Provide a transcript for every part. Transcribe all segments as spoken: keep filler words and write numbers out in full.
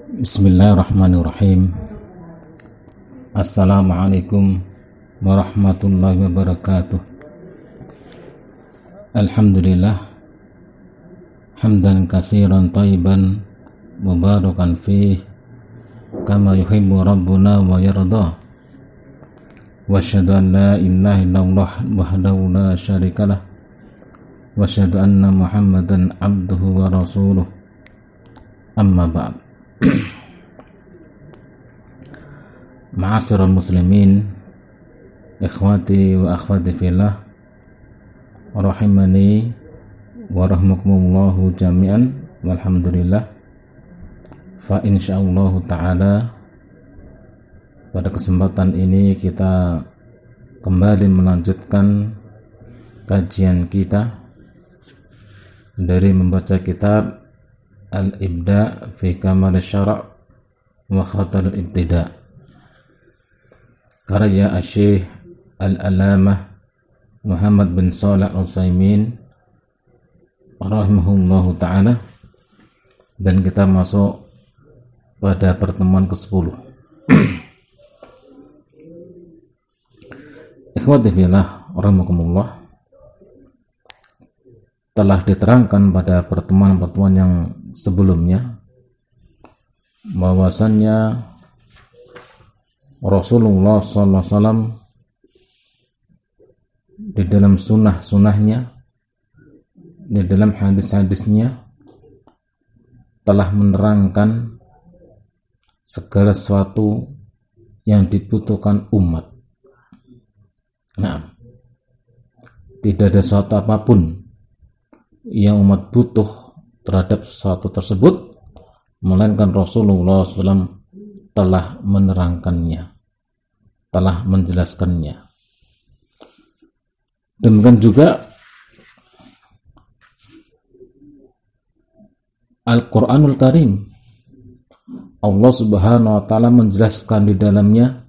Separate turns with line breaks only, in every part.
Bismillahirrahmanirrahim. Assalamualaikum warahmatullahi wabarakatuh. Alhamdulillah hamdan katsiran thayyiban mubarakan fih kama yuhibbu rabbuna wa yarda. Wa asyhadu an la ilaha illallah wahdahu la syarikalah wa asyhadu anna Muhammadan abduhu wa rasuluh. Amma ba'd. Ma'asyiral muslimin, ikhwati wa akhwati fillah, rahimani wa rahmakumullahu jami'an, walhamdulillah. Fa insyaallah ta'ala pada kesempatan ini kita kembali melanjutkan kajian kita dari membaca kitab Al-Ibda fi Kamal Syara' wa Khatar Al-Ibtida' karya Asy-Syaikh Al-Alamah Muhammad bin Shalih Al-Utsaimin rahimahullahu ta'ala, dan kita masuk pada pertemuan kesepuluh. Ikhwati fillah rahimakumullah, telah diterangkan pada pertemuan-pertemuan yang sebelumnya bahwasannya Rasulullah sallallahu alaihi wasallam di dalam sunnah-sunnahnya, di dalam hadis-hadisnya telah menerangkan segala sesuatu yang dibutuhkan umat. Nah, tidak ada sesuatu apapun yang umat butuh terhadap sesuatu tersebut melainkan Rasulullah sallallahu alaihi wasallam telah menerangkannya, telah menjelaskannya. Demikian juga Al-Quranul Karim, Allah Subhanahu wa ta'ala menjelaskan di dalamnya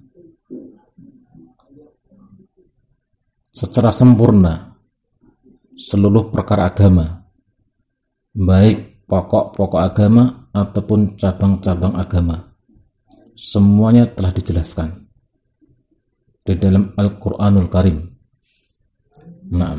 secara sempurna seluruh perkara agama, baik pokok-pokok agama ataupun cabang-cabang agama. Semuanya telah dijelaskan di dalam Al-Quranul Karim. Nah,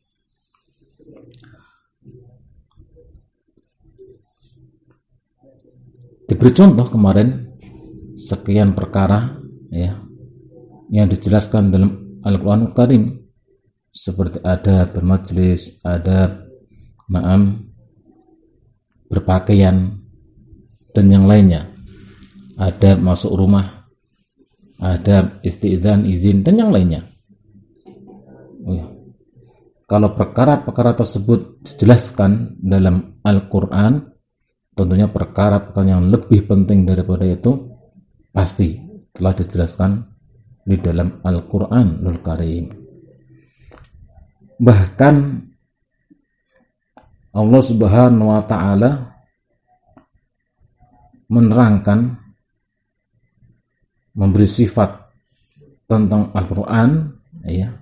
diberi contoh kemarin sekian perkara ya yang dijelaskan dalam Al-Quranul Karim, seperti adab bermajlis, adab ma'am berpakaian, dan yang lainnya, adab masuk rumah, adab isti'dzan, izin, dan yang lainnya. Ya. Kalau perkara-perkara tersebut dijelaskan dalam Al-Quran, tentunya perkara-perkara yang lebih penting daripada itu pasti telah dijelaskan di dalam Al-Quranul Karim. Bahkan Allah Subhanahu wa ta'ala menerangkan, memberi sifat tentang Al-Quran ya,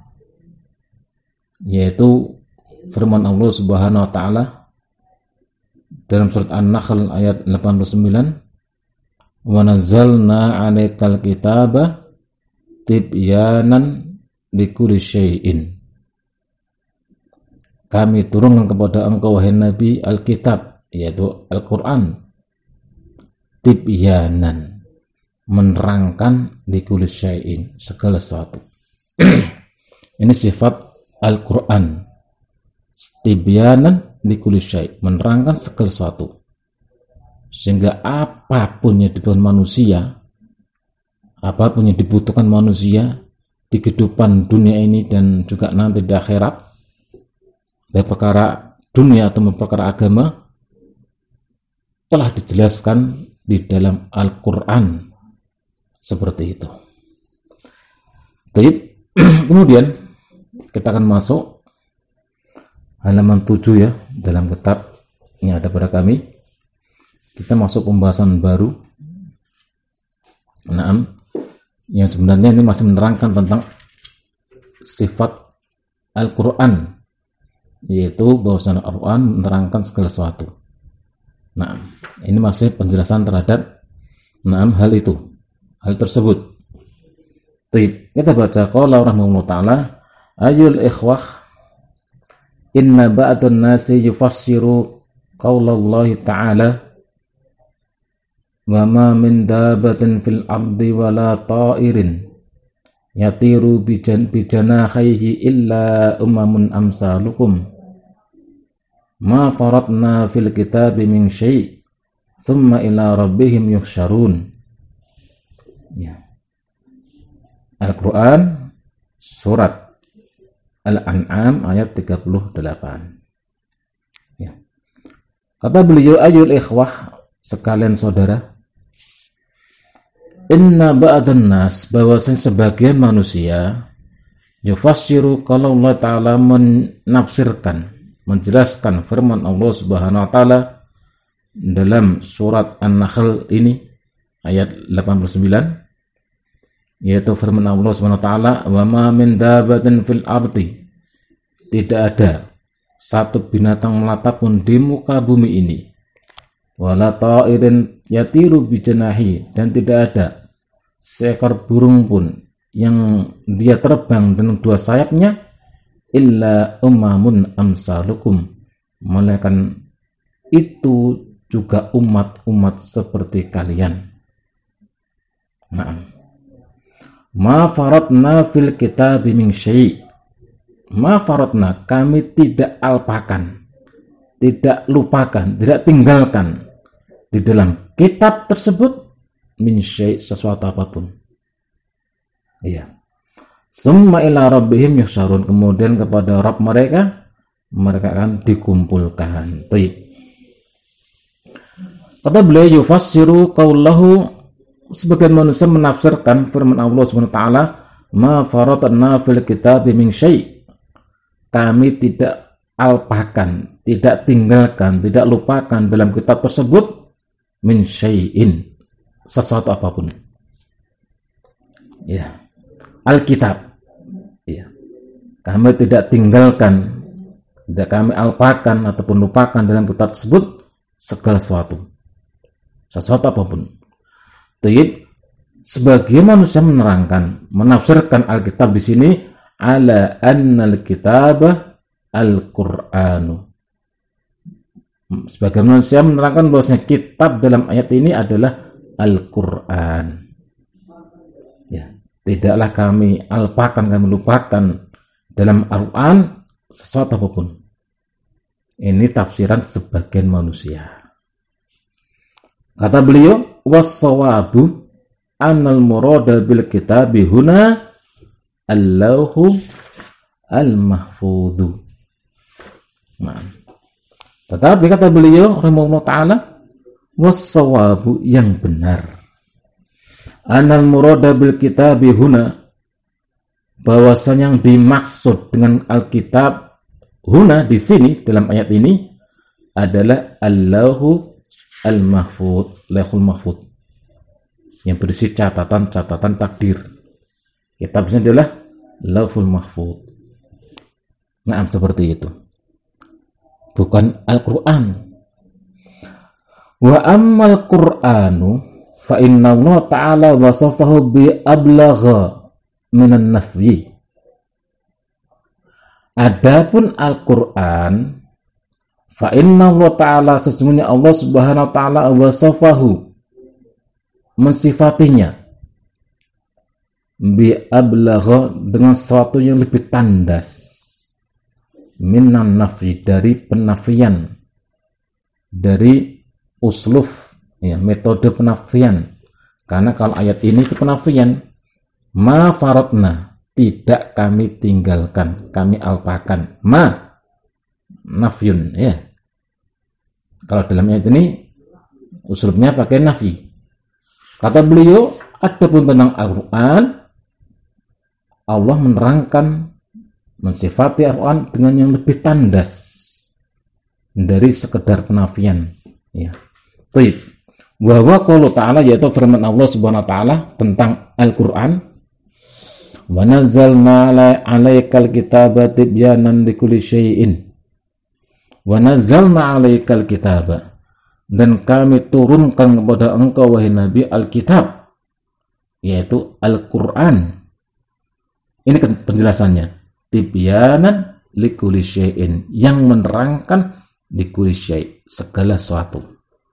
yaitu firman Allah Subhanahu wa ta'ala dalam surat An-Nahl ayat delapan puluh sembilan, wa nazzalna 'alaikal kitaba tibyanan likulli syai'in. Kami turunkan kepada engkau wahai Nabi Alkitab, yaitu Al-Quran, tibyanan, menerangkan likulli syai'in, segala sesuatu. Ini sifat Al-Quran, tibyanan likulli syai', menerangkan segala sesuatu, sehingga apapun yang dibutuhkan manusia, apapun yang dibutuhkan manusia di kehidupan dunia ini dan juga nanti di akhirat, baik perkara dunia atau perkara agama, telah dijelaskan di dalam Al-Quran seperti itu. Baik, kemudian kita akan masuk halaman tujuh ya dalam kitab yang ada pada kami. Kita masuk pembahasan baru. Nah, yang sebenarnya ini masih menerangkan tentang sifat Al-Quran, yaitu bahwasanya Al-Quran menerangkan segala sesuatu. Nah, ini masih penjelasan terhadap Nah, hal itu, hal tersebut. Baik, kita baca qala rahimahullah taala, ayul ikhwah inna ba'dun nasi yufassiru qaulallahi ta'ala wa ma min dabatin fil ardi wala ta'irin yatiru bijan bijanahihi illa umamun amsalukum ma faratna fil kitabi min syai' thumma ila rabbihim yuhsyarun. Ya. Al-Quran surat Al-An'am ayat tiga puluh delapan. Ya. Kata beliau, ayul ikhwah, sekalian saudara, inna ba'dan nas, bahwasanya sebagian manusia yufassiru, kalau Allah Ta'ala menafsirkan, menjelaskan firman Allah Subhanahu wa Ta'ala dalam surat An-Nahl ini ayat delapan puluh sembilan, yaitu firman Allah Subhanahu wa taala, wa ma min dabatin fil ardi, tidak ada satu binatang melata pun di muka bumi ini, wala ta'irin yatiru bijanahi, dan tidak ada seekor burung pun yang dia terbang dengan dua sayapnya, illa umamun amsalukum, melainkan itu juga umat-umat seperti kalian. Nah, ma faratna fil kitabi min syai', ma faratna, kami tidak alpakan, tidak lupakan, tidak tinggalkan di dalam kitab tersebut min syai', sesuatu apapun. Iya. Summa ila rabbihim yuhsyarun, kemudian kepada Rabb mereka mereka akan dikumpulkan. Baik. Kata beliau, yufassiru qaulahu, sebagian manusia menafsirkan firman Allah Subhanahu wa taala, ma faratna fil kitabi min syai', kami tidak alpakan, tidak tinggalkan, tidak lupakan dalam kitab tersebut min syai'in, sesuatu apapun. Ya. Alkitab. Ya. Kami tidak tinggalkan, tidak kami alpakan ataupun lupakan dalam kitab tersebut segala sesuatu. Sesuatu apapun. Tayyib, sebagian manusia menerangkan, menafsirkan Alkitab di sini ala annal kitabah al-Qur'anu. Sebagian manusia menerangkan bahwasanya kitab dalam ayat ini adalah Al-Qur'an. Ya, tidaklah kami alpakan, kami lupakan dalam Al-Qur'an sesuatu apapun. Ini tafsiran sebagian manusia. Kata beliau, was-sawabu annal murada bil kitabi huna Allahu al-mahfudhu. Nah, tetapi kata beliau rahimahullah taala, was-sawabu, yang benar, annal murada bil kitabi huna, bahwasanya yang dimaksud dengan Alkitab huna di sini dalam ayat ini adalah Allahu al-mahfud, lahul mahfud, yang berisi catatan-catatan takdir. Kitabnya adalah lahul mahfud. Nah, seperti itu. Bukan Al-Quran. Wa ammal Qur'anu fa inna Allah ta'ala wasafahu bi ablagha minan nafyi. Adapun Al-Quran, fa inna Allah ta'ala, sesungguhnya Allah Subhanahu wa ta'ala wasafahu, mensifatinya, bi ablagha, dengan sesuatu yang lebih tandas, minan nafi, dari penafian, dari usluf, ya, metode penafian. Karena kalau ayat ini itu penafian, ma faratna, tidak kami tinggalkan, kami alpakan, ma nafyun, ya. Kalau dalam ayat ini usulnya pakai nafi. Kata beliau, adapun tentang Al-Quran, Allah menerangkan, mensifati Al-Quran dengan yang lebih tandas dari sekedar penafian. Ya. Baik. Wa huwa qaulu ta'ala, yaitu firman Allah Subhanahu wa taala tentang Al-Quran, wa nazzalna 'alaikal kitaba tibyanan likulli syai'in. Wa nazzalna 'alaikal kitaba, dan kami turunkan kepada engkau wahai Nabi Alkitab, yaitu Al-Quran. Ini penjelasannya, tibyanan likulli syai'in, yang menerangkan likulli syai', segala sesuatu.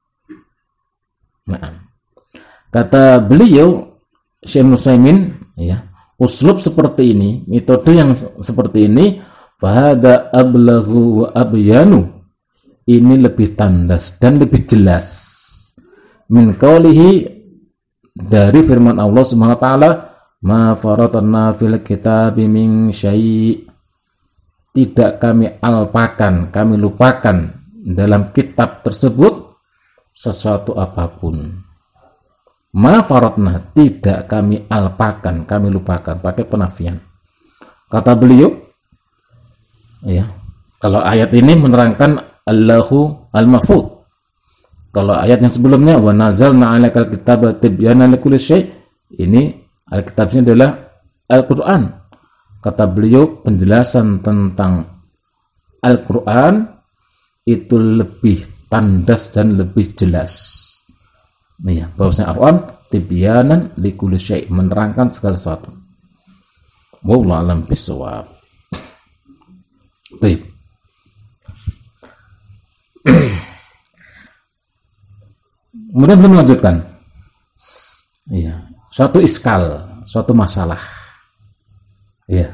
Nah, kata beliau Syekh Nusaimin, ya, uslub seperti ini, metode yang seperti ini, fahada ablaghu wa abyanu, ini lebih tandas dan lebih jelas min qaulihi, dari firman Allah Subhanahu wa taala, ma faratna fil kitabi min syai', tidak kami alpakan, kami lupakan dalam kitab tersebut sesuatu apapun. Ma faratna, tidak kami alpakan, kami lupakan, pakai penafian. Kata beliau, ya, kalau ayat ini menerangkan Allahu al-mahfud. Kalau ayat yang sebelumnya wa nazalna 'alaikal kitaba tibyanan likulli syai', ini Alkitab ini adalah Al-Quran. Kata beliau, penjelasan tentang Al-Quran itu lebih tandas dan lebih jelas. Nih ya, bahwasanya Al-Quran tibyanan likulli syai', menerangkan segala sesuatu. Wallahu a'lam bishawab. Baik. Kemudian belum melanjutkan. Iya, suatu iskal, suatu masalah. Iya.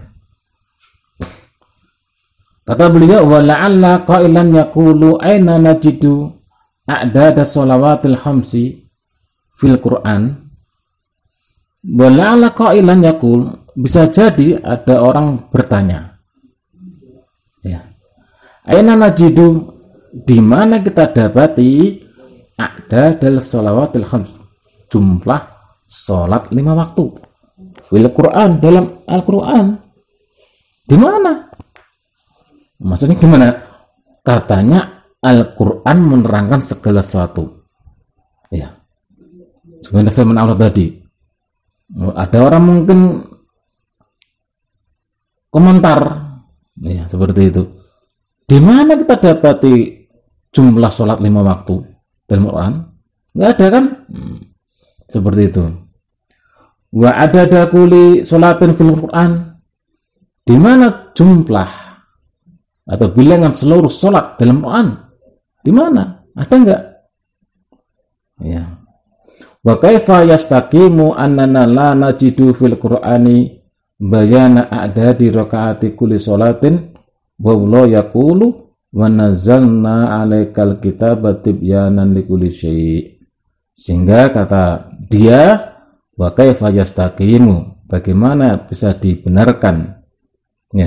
Kata beliau, wa la'alla qailan yaqulu aina najidu a'dada shalawatil khamsi fil Qur'an. Wa la'alla qailan yaqul, bisa jadi ada orang bertanya. Ya. Aina najidu, di mana kita dapati a'dadal shalawatil khams, jumlah salat lima waktu fil Quran, dalam Al-Quran. Di mana? Maksudnya gimana? Katanya Al-Quran menerangkan segala sesuatu. Ya. Sebenarnya firman Allah tadi. Ada orang mungkin komentar, ya, seperti itu. Di mana kita dapati jumlah sholat lima waktu dalam Quran? Nggak ada kan? Hmm. Seperti itu. Wa adada kulli sholatin fil Quran. Di mana jumlah atau bilangan seluruh sholat dalam Quran? Di mana? Ada enggak? Ya. Wa kaifa yastaqimu annana la najidu fil Qur'ani bayana a'dadi rakaati kulli sholatin wa la yaqulu wa nazzalna 'alaikal kitaba tibyanan likulli syai'. Sehingga kata dia, wa kaifa yastaqimu, bagaimana bisa dibenarkan, ya,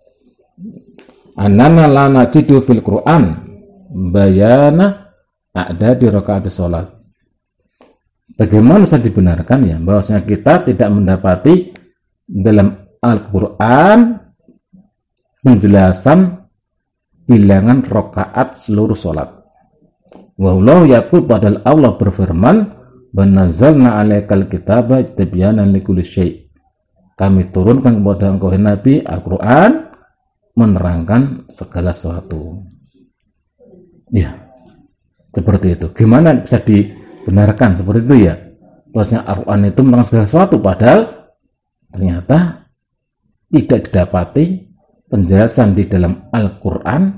annana la najidu fil Qur'an bayana a'dadi rakaati sholat. Bagaimana bisa dibenarkan, ya, bahwasanya kita tidak mendapati dalam Al-Quran penjelasan bilangan rakaat seluruh sholat. Wallahu yaqul, padahal Allah berfirman, wa nazzalna 'alaikal kitaba tibyanan likulli syai', kami turunkan kepada engkau Nabi Al-Quran menerangkan segala sesuatu. Ya, seperti itu. Gimana bisa dibenarkan seperti itu, ya? Bahwasanya Al-Quran itu menerangkan segala sesuatu, padahal ternyata tidak didapati penjelasan di dalam Al-Quran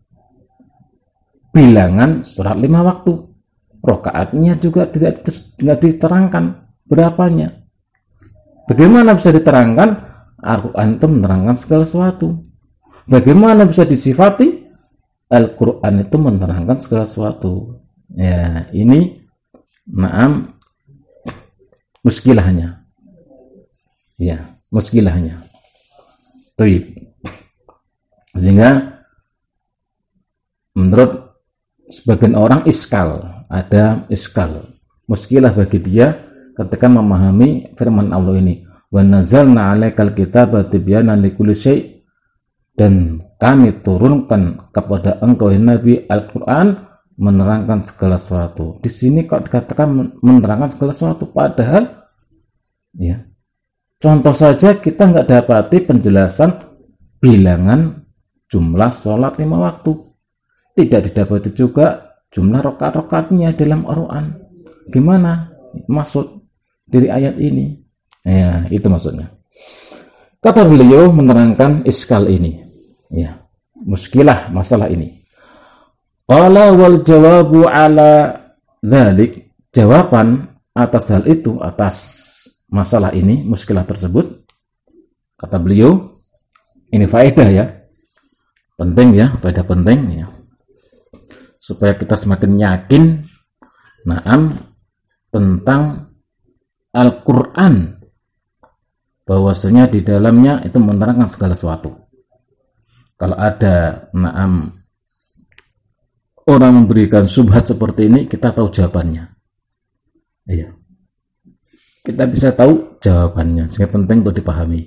bilangan surat lima waktu. Rakaatnya juga tidak, tidak diterangkan berapanya. Bagaimana bisa diterangkan Al-Quran itu menerangkan segala sesuatu? Bagaimana bisa disifati Al-Quran itu menerangkan segala sesuatu? Ya, ini naam muskilahnya. Ya, muskilahnya. Baik. Sehingga menurut sebagian orang iskal, ada iskal, muskilah bagi dia ketika memahami firman Allah ini, wa nazzalna 'alaikal kitaba tibyanan likulli syai', dan kami turunkan kepada engkau Nabi Al-Quran menerangkan segala sesuatu. Di sini kok dikatakan menerangkan segala sesuatu, padahal, ya, contoh saja kita nggak dapati penjelasan bilangan jumlah sholat lima waktu. Tidak didapati juga jumlah rakaat-rakaatnya dalam Al-Quran. Gimana maksud dari ayat ini? Ya, itu maksudnya. Kata beliau menerangkan iskal ini. Ya, muskilah masalah ini. Qala wal jawabu ala dzalik, jawaban atas hal itu, atas masalah ini, muskilah tersebut, kata beliau, ini faedah ya, penting ya, faedah penting ya, supaya kita semakin yakin, naam, tentang Al-Quran, bahwasanya di dalamnya itu menerangkan segala sesuatu. Kalau ada, naam, orang memberikan syubhat seperti ini, kita tahu jawabannya. Iya. Kita bisa tahu jawabannya, sehingga penting untuk dipahami.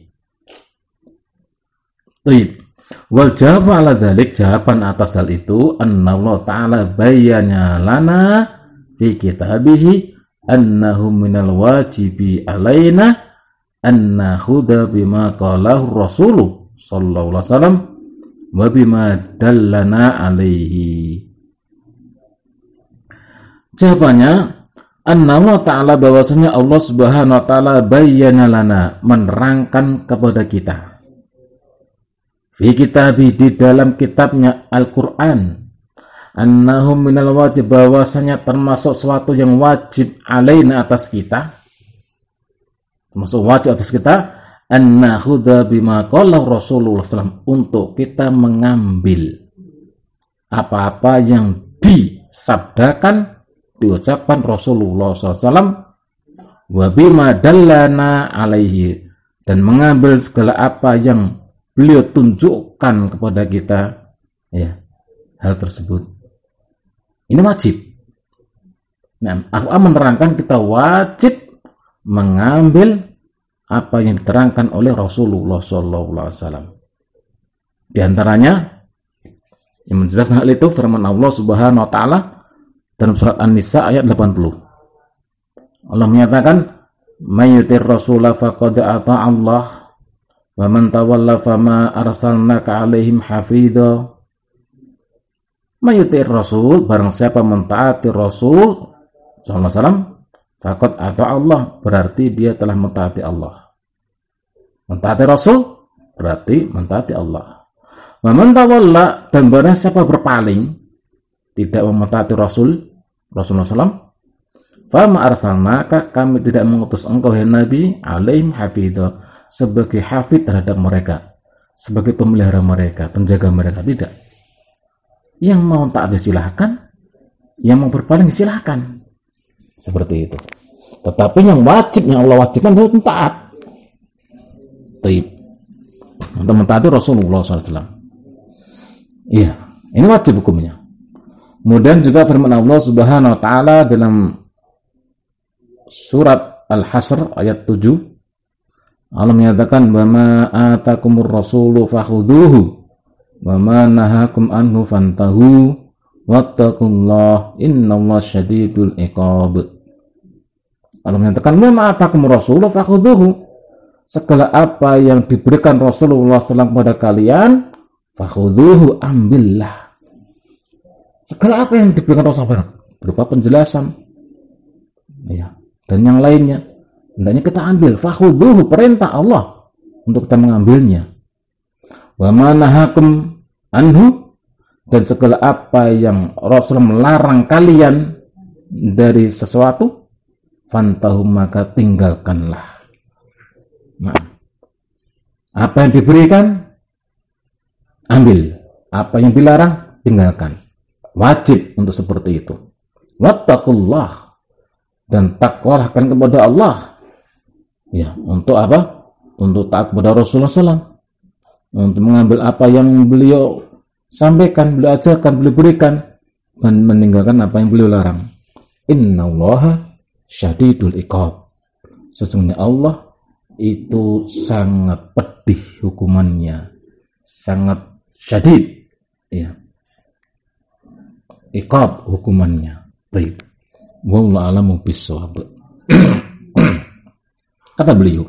Baik. Wal jawab ala dzalik, jawaban atas hal itu, anna Allah Ta'ala bayyana lana fi kitabihi annahu minal wajibi alaina an nakhudha bima qalahu Rasul sallallahu alaihi wasallam wa bima dallana alaihi. Jawabannya, anna Allah Ta'ala, bahwasanya Allah Subhanahu wa Ta'ala bayyana lana, menerangkan kepada kita, fi kitabi, di dalam kitabnya Al-Quran, annahum minal wajib, bahwasanya termasuk suatu yang wajib alaina, atas kita, termasuk wajib atas kita, an nakhudha bima qala Rasulullah sallallahu alaihi wasallam, untuk kita mengambil apa-apa yang disabdakan, diucapkan Rasulullah sallallahu alaihi wasallam, wa bima dallana alaihi, dan mengambil segala apa yang beliau tunjukkan kepada kita, ya, hal tersebut. Ini wajib. Nah, Al-Quran menerangkan kita wajib mengambil apa yang diterangkan oleh Rasulullah sallallahu alaihi wasallam. Di antaranya yang menjelaskan hal itu firman Allah Subhanahu wa Ta'ala dalam surat An-Nisa ayat delapan puluh. Allah menyatakan, "May yutir rasula faqad ata Allah wa man tawalla fama arsalnaka 'alaihim hafidha." May yutir rasul, barang siapa mentaati Rasul sallallahu alaihi wasallam, faqad ata Allah, berarti dia telah mentaati Allah. Mentaati Rasul berarti mentaati Allah. Wa man tawalla, dan barang siapa berpaling, tidak mentaati Rasul Rasulullah sallallahu alaihi wasallam, fama arsalnaka, kami tidak mengutus engkau ya Nabi, alaihim hafidha, sebagai hafid terhadap mereka, sebagai pemelihara mereka, penjaga mereka, tidak. Yang mau taat silahkan, yang mau berpaling silahkan, seperti itu. Tetapi yang wajib, yang Allah wajibkan itu taat. Taib. Untuk mentaati Rasulullah sallallahu alaihi wasallam. Iya, ini wajib hukumnya. Kemudian juga firman Allah Subhanahu wa Ta'ala dalam surat Al-Hasr ayat tujuh, Allah menyatakan, "Wa ma atakumur rasulu fakhudhuhu wa ma nahakum anhu fantahu wattaqullaha innallaha syadidul iqab." Allah menyatakan, "Wa ma atakumur rasulu fakhudhuhu." Segala apa yang diberikan Rasulullah sallallahu alaihi wasallam kepada kalian, fakhudhuhu, ambillah. Segala apa yang diberikan Rasulullah berupa penjelasan, ya, dan yang lainnya, hendaknya kita ambil. Fakhudhuhu, perintah Allah untuk kita mengambilnya. Wa ma nahakum anhu, dan segala apa yang Rasulullah melarang kalian dari sesuatu, fantahu, maka tinggalkanlah. Nah, apa yang diberikan, ambil. Apa yang dilarang, tinggalkan. Wajib untuk seperti itu. Wattaqullah, dan takwalahkan kepada Allah. Ya, untuk apa? Untuk taat kepada Rasulullah sallallahu alaihi wasallam, untuk mengambil apa yang beliau sampaikan, beliau ajarkan, beliau berikan, dan meninggalkan apa yang beliau larang. Innallaha syadidul iqab. Sesungguhnya Allah itu sangat pedih hukumannya, sangat syadid, ya, iqab hukumannya. Baik. Wallahu a'lamu bissawab. Kata beliau,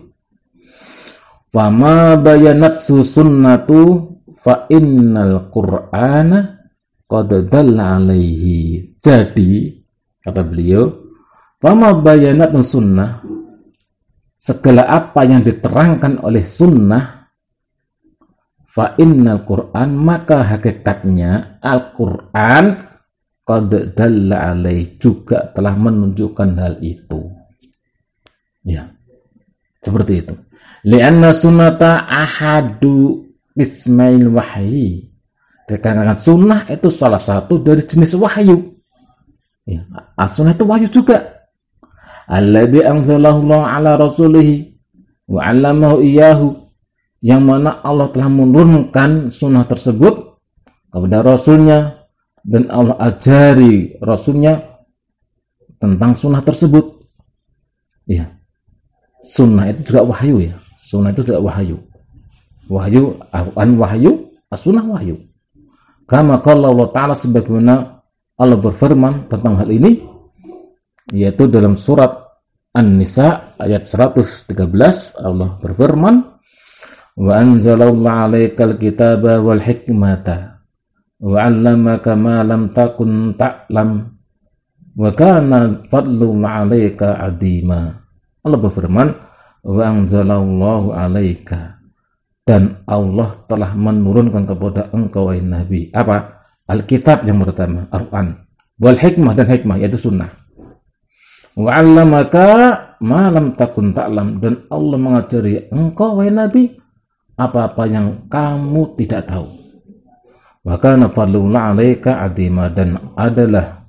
"Fama bayanat sunnatu fa innal qur'ana qad dalla alaihi. Jadi kata beliau, fama bayanatun sunnah, segala apa yang diterangkan oleh sunnah, fa innal Qur'an, maka hakikatnya Al-Qur'an qad dalla alaihi, juga telah menunjukkan hal itu. Ya, seperti itu. Lianna sunnata ahadu ismail wahyi, dikarenakan sunnah itu salah satu dari jenis wahyu. Ya, sunnah itu wahyu juga. Alladzi anzalahu Allah ala rasulih wa 'allamahu iyyahu, yang mana Allah telah menurunkan sunnah tersebut kepada rasulnya dan Allah ajari rasulnya tentang sunnah tersebut. Ya, sunnah itu juga wahyu ya. Sunnah itu juga wahyu. Wahyu, Al-Quran wahyu, as-sunnah wahyu. Kama qala Allah Ta'ala, sebagaimana Allah berfirman tentang hal ini, yaitu dalam surat An-Nisa ayat seratus tiga belas, Allah berfirman, wa anzalallahu 'alaikal kitaba wal hikmata wa 'allamaka ma lam takun ta'lam wa kana fadlun 'alaika 'azima. Allah berfirman, wa anzalallahu 'alaika, dan Allah telah menurunkan kepada engkau wahai Nabi apa? Alkitab yang pertama, Al-Quran, wal hikmah, dan hikmah yaitu sunnah. Wa 'allamaka ma lam takun ta'lam, dan Allah mengajari engkau wahai Nabi apa-apa yang kamu tidak tahu. Wa kana fadlun 'alaika 'azima, dan adalah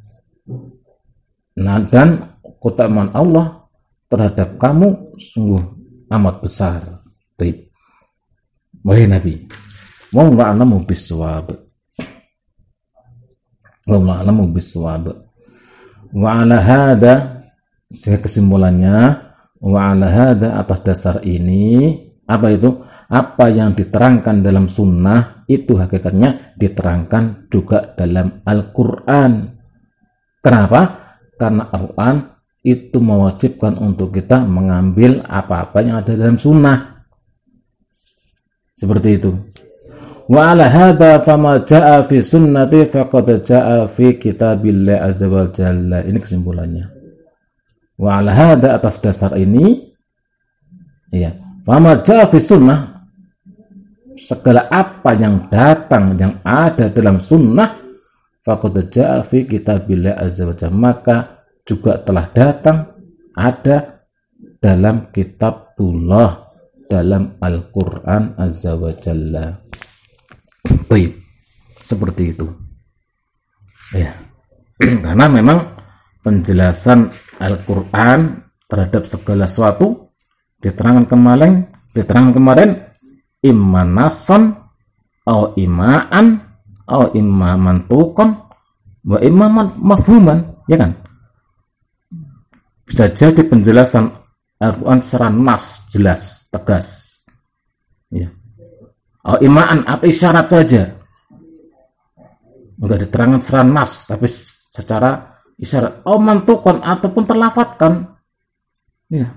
nah dan keutamaan Allah terhadap kamu sungguh amat besar. Baik. Wahai Nabi, wallahu a'lamu bis-shawab. Wallahu a'lamu bis-shawab. Wa 'ala hada, sehingga kesimpulannya, wa 'ala hada, atas dasar ini, apa itu? Apa yang diterangkan dalam sunnah itu hakikatnya diterangkan juga dalam Al-Quran. Kenapa? Karena Al-Quran itu mewajibkan untuk kita mengambil apa-apa yang ada dalam sunnah. Seperti itu. Wa 'ala hadza fama jaa'a fi sunnati faqad jaa'a fi kitabillah azza wa jalla. Ini kesimpulannya. Wa 'ala hadza, atas dasar ini, ya, fama jaa'a fi sunnah, segala apa yang datang yang ada dalam sunnah, faqad jaa'a fi kitabillah azza wa jalla, maka juga telah datang ada dalam kitabullah, dalam Al-Quran azza wa jalla. Baik, seperti itu ya. Karena memang penjelasan Al-Quran terhadap segala sesuatu diterangkan kemarin diterangkan kemarin imma nasan au imaan au imma mantuqan wa imma mafhuman, ya kan? Bisa jadi penjelasan Al-Quran secara nas, jelas, tegas, ya. Oh, imaan atau isyarat saja, enggak diterangkan secara nas, tapi secara isyarat. Oh, mantukon, ataupun terlafatkan, ya,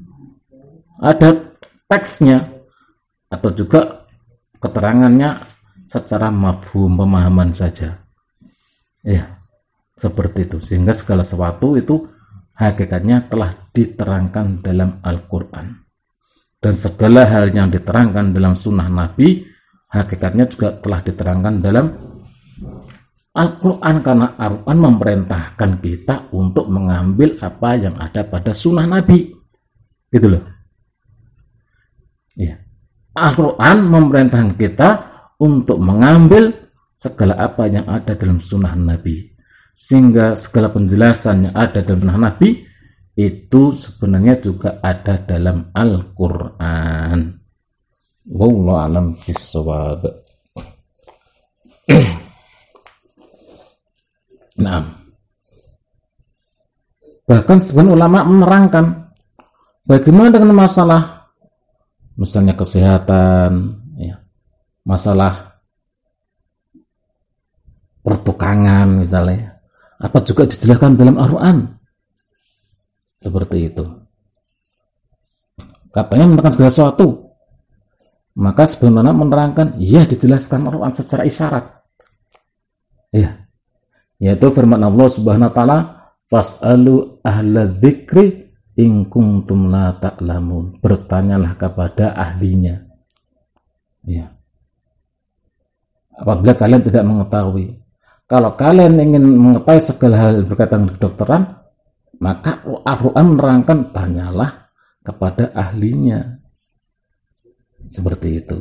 ada teksnya, atau juga keterangannya secara mafhum, pemahaman saja, ya, seperti itu. Sehingga segala sesuatu itu hakikatnya telah diterangkan dalam Al-Quran, dan segala hal yang diterangkan dalam sunnah Nabi hakikatnya juga telah diterangkan dalam Al-Quran, karena Al-Quran memerintahkan kita untuk mengambil apa yang ada pada sunnah Nabi, gitu loh ya. Al-Quran memerintahkan kita untuk mengambil segala apa yang ada dalam sunnah Nabi, sehingga segala penjelasan yang ada dalam sunnah Nabi itu sebenarnya juga ada dalam Al-Quran. Wallahu a'lam bishawab. Nah, bahkan sebagian ulama menerangkan bagaimana dengan masalah misalnya kesehatan, ya, masalah pertukangan misalnya, apa juga dijelaskan dalam Al-Quran. Seperti itu. Katanya menekan segala sesuatu, maka sebenarnya menerangkan, ya, dijelaskan Al-Quran secara isyarat. Ya, yaitu firman Allah Subhanahu wa taala, fas'alu ahla dzikri in kuntum la ta'lamun. Bertanyalah kepada ahlinya. Ya. Apabila kalian tidak mengetahui. Kalau kalian ingin mengetahui segala hal berkaitan dengan kedokteran, maka Al-Quran menerangkan, tanyalah kepada ahlinya. Seperti itu.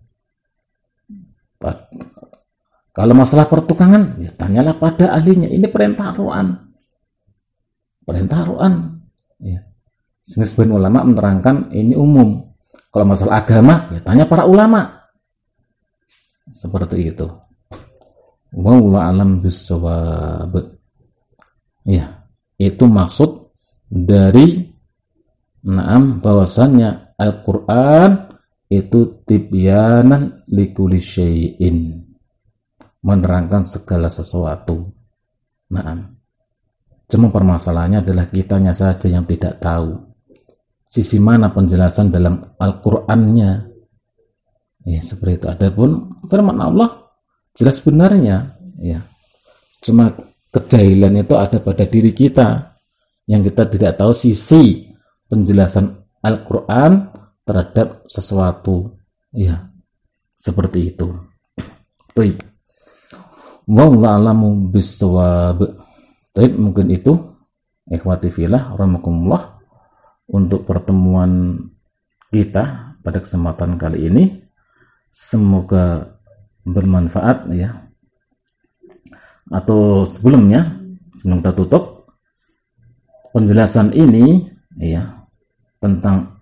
Kalau masalah pertukangan, ya tanyalah pada ahlinya. Ini perintah Al-Quran. Perintah Al-Quran. Ya. Sehingga sebagian ulama menerangkan ini umum. Kalau masalah agama, ya tanya para ulama. Seperti itu. Wallahu a'lam bissawab. Ya, itu maksud dari na'am bahwasannya Al-Qur'an itu tibyanan likulli syai'in, menerangkan segala sesuatu. Na'am. Cuma permasalahannya adalah kitanya saja yang tidak tahu sisi mana penjelasan dalam Al-Qur'annya. Ya, seperti itu. Adapun firman Allah jelas benarnya, ya. Cuma kejahilan itu ada pada diri kita, yang kita tidak tahu sisi penjelasan Al-Quran terhadap sesuatu, ya. Seperti itu. Baik. Wallahu a'lamu bissawab. Baik, mungkin itu ikhwati fillah rahimakumullah untuk pertemuan kita pada kesempatan kali ini. Semoga bermanfaat, ya. Atau sebelumnya, sebelum kita tutup penjelasan ini, ya, tentang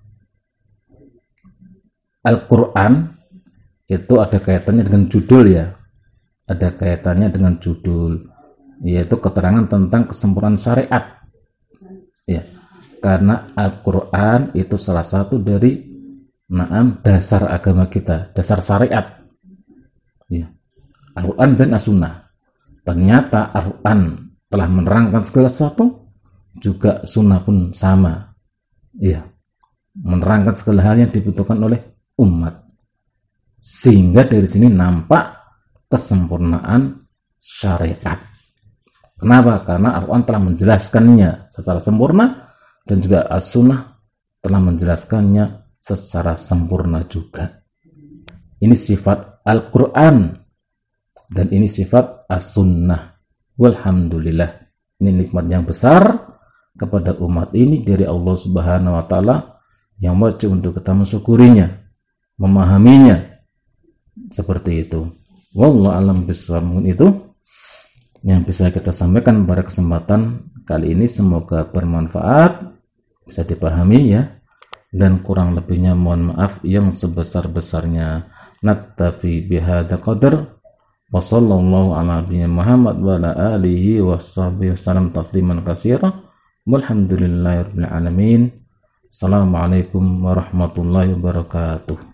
Al-Quran itu ada kaitannya dengan judul, ya. Ada kaitannya dengan judul, yaitu keterangan tentang kesempurnaan syariat, ya. Karena Al-Quran itu salah satu dari na'am dasar agama kita, dasar syariat. Ya. Al-Quran dan As-Sunnah. Ternyata Al-Quran telah menerangkan segala sesuatu, juga Sunnah pun sama. Ya. Menerangkan segala hal yang dibutuhkan oleh umat. Sehingga dari sini nampak kesempurnaan syariat. Kenapa? Karena Al-Quran telah menjelaskannya secara sempurna, dan juga As-Sunnah telah menjelaskannya secara sempurna juga. Ini sifat Al-Quran dan ini sifat As-Sunnah. Walhamdulillah, ini nikmat yang besar kepada umat ini dari Allah Subhanahu wa taala, yang wajib untuk kita mensyukurinya, memahaminya. Seperti itu. Wallahu a'lam bishawab. Mungkin itu yang bisa kita sampaikan pada kesempatan kali ini. Semoga bermanfaat, bisa dipahami, ya. Dan kurang lebihnya mohon maaf yang sebesar-besarnya. Naktafi bihadza qadar wa sallallahu ala nabiyyina Muhammad wa ala alihi washabihi wasallam tasliman katsira. Walhamdulillahirabbil alamin. Assalamualaikum warahmatullahi wabarakatuh.